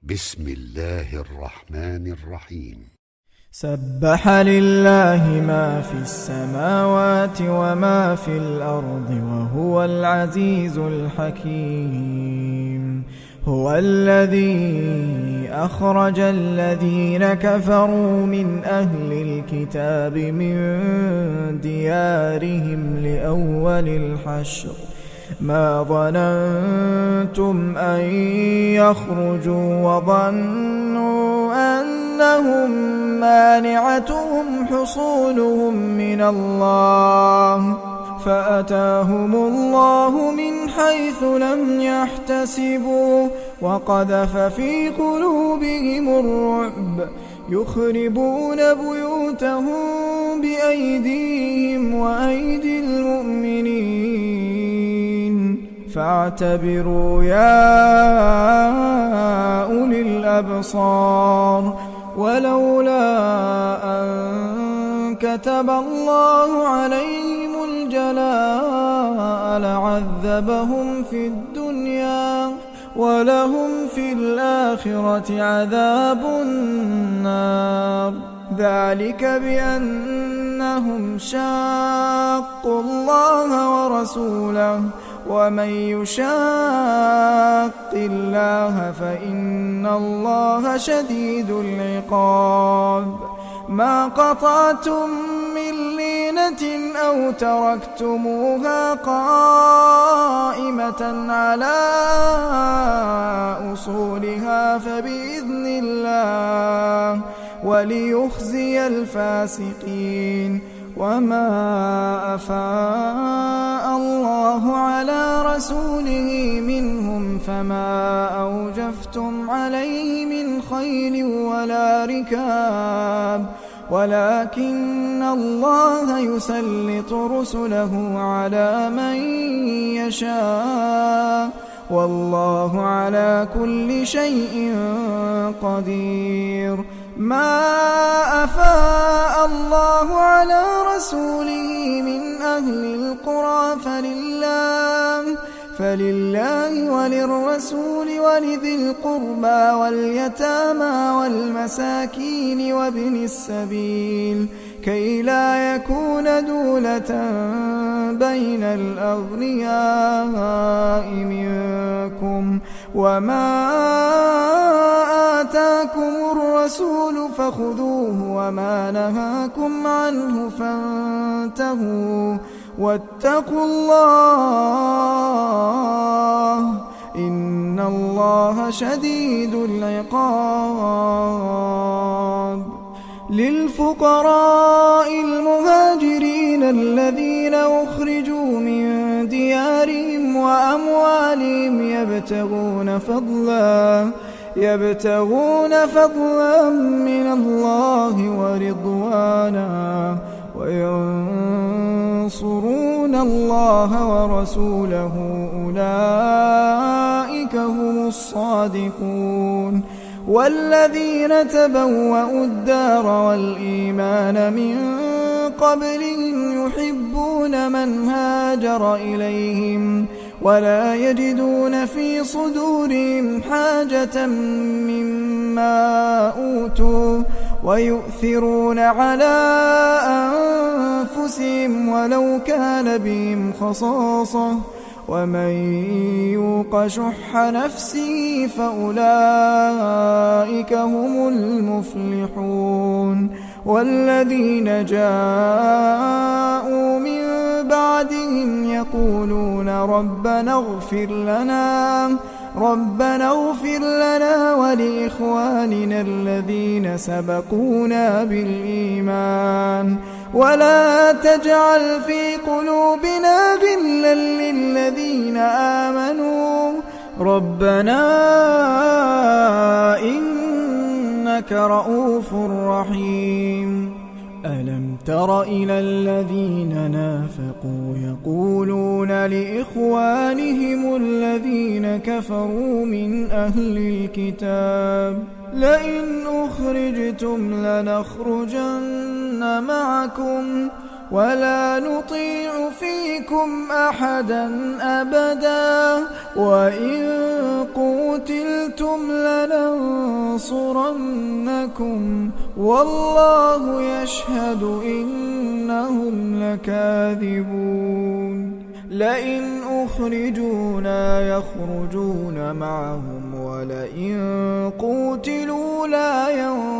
بسم الله الرحمن الرحيم. سبح لله ما في السماوات وما في الأرض وهو العزيز الحكيم. هو الذي أخرج الذين كفروا من أهل الكتاب من ديارهم لأول الحشر ما ظننتم أن يخرجوا وظنوا أنهم مانعتهم حصونهم من الله فأتاهم الله من حيث لم يحتسبوا وقذف في قلوبهم الرعب يخربون بيوتهم بأيديهم وأيدي المؤمنين فاعتبروا يا أولي الأبصار. ولولا أن كتب الله عليهم الجلاء لعذبهم في الدنيا ولهم في الآخرة عذاب النار. ذلك بأنهم شاقوا الله ورسوله ومن يشاق الله فإن الله شديد العقاب. ما قطعتم من لينة أو تركتموها قائمة على أصولها فبإذن الله وليخزي الفاسقين. وما أفاء الله على رسوله منهم فما أوجفتم عليه من خيل ولا ركاب ولكن الله يسلط رسله على من يشاء والله على كل شيء قدير. ما أفاء الله على رسوله من أهل القرى فلله وللرسول ولذي القربى واليتامى والمساكين وابن السبيل كي لا يكون دولة بين الأغنياء منكم. وما آتاكم الرسول فخذوه وما نهاكم عنه فانتهوا واتقوا الله إن الله شديد العقاب. للفقراء المهاجرين الذين أخرجوا من ديارهم وأموالهم يبتغون فضلا من الله ورضوانا وينصرون الله ورسوله أولئك هم الصادقون. والذين تبوأوا الدار والإيمان من قبلهم يحبون من هاجر إليهم ولا يجدون في صدورهم حاجة مما أوتوا ويؤثرون على أنفسهم ولو كان بهم خصاصة ومن يوق شح نفسه فأولئك هم المفلحون. والذين جاءوا من بعدهم يقولون ربنا اغفر لنا ولإخواننا الذين سبقونا بالإيمان ولا تجعل في قلوبنا غلا للذين آمنوا ربنا إنك رؤوف رحيم. ألم تر إلى الذين نافقوا يقولون لإخوانهم الذين كفروا من أهل الكتاب لئن أخرجتم لنخرجن معكم ولا نطيع فيكم أحدا أبدا وإن قوتلتم لننصرنكم لينصرنكم والله يشهد إنهم لكاذبون لئن أخرجوا لا يخرجون معهم ولئن قوتلوا لا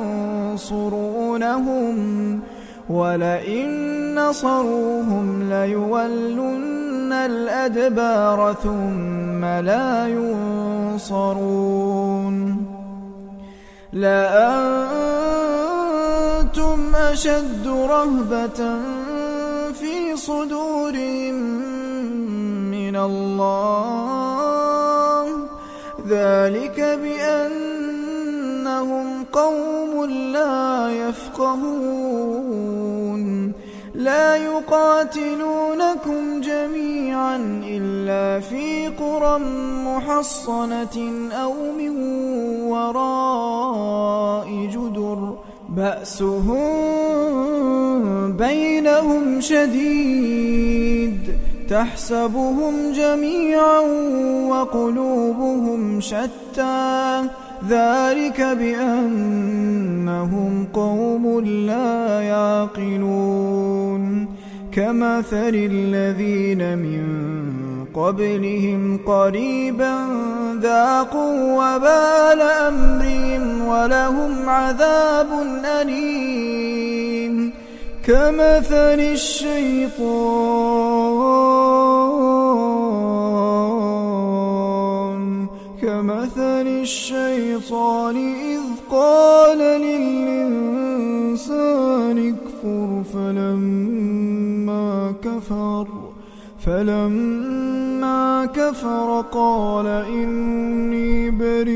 ينصرونهم ولئن نصروهم ليولن الأدبار ثم لا ينصرون لأنتم أشد رهبة في صدورهم من الله ذلك بأنهم قوم لا يفقهون لا يقاتلونكم جميعا إلا في قرى محصنة أو من وراء جدر بأسهم بينهم شديد تحسبهم جميعا وقلوبهم شتى ذلك بأنهم قوم لا يعقلون كمثل الذين من قبلهم قريبا ذاقوا وبال أمرهم ولهم عذاب أليم كمثل الشيطان إذ قال للإنسان اكفر فلما كفر قال إني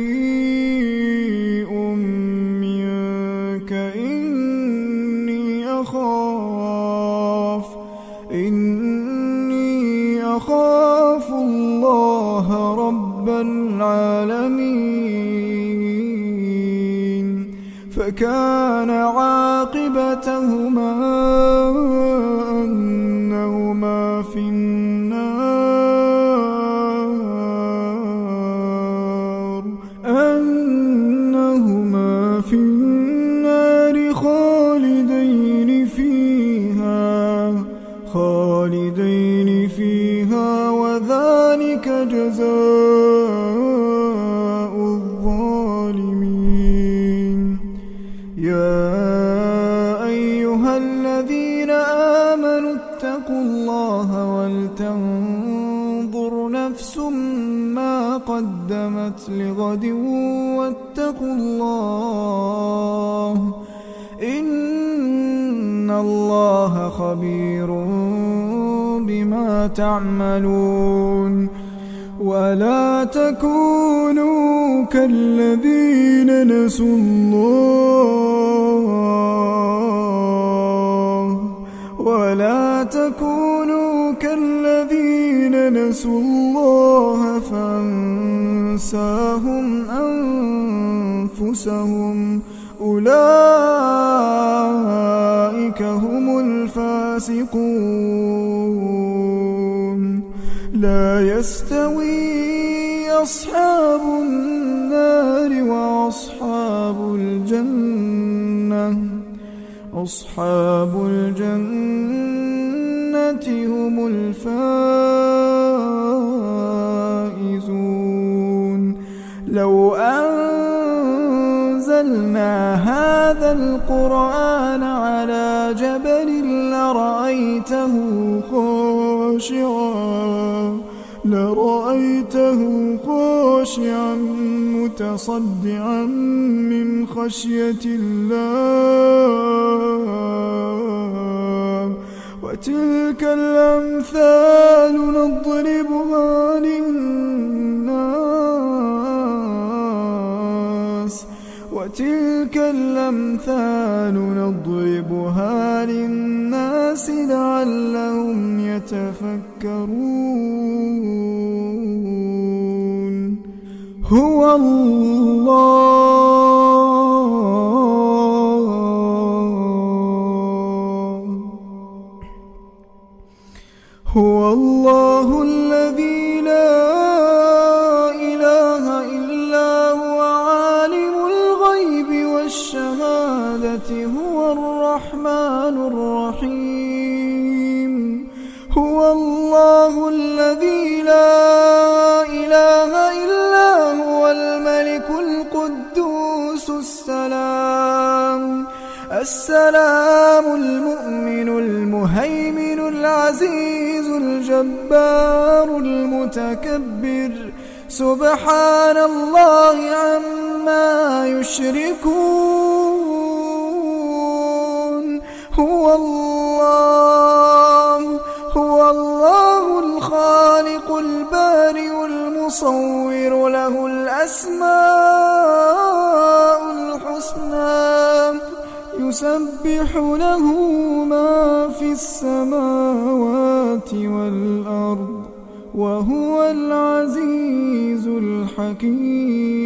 بريء منك إني أخاف الله رب العالمين فكان عاقبتهما أنهما في النار خالدين فيها وذلك جزاء الظالمين يا أيها الذين آمنوا اتقوا الله ولتنظر نفس ما قدمت لغد واتقوا الله إن الله خبير بما تعملون ولا تكونوا كالذين نسوا الله فأنساهم أنفسهم أولئك هم الفاسقون لا يستوي أصحاب النار وأصحاب الجنة هم الفائزون لو أنزلنا هذا القرآن على جبل لرأيته خاشعا متصدعا من خشية الله وتلك الأمثال نضربها للناس لعلهم يتفكرون هو الله الذي لا إله إلا هو عالم الغيب العزة هو الرحمن الرحيم. هو الله الذي لا إله إلا هو الملك القدوس السلام المؤمن المهيمن العزيز الجبار المتكبر سبحان الله عما يشركون. هو الله الخالق البارئ المصور له الأسماء الحسنى يسبح له ما في السماوات والأرض وهو العزيز الحكيم.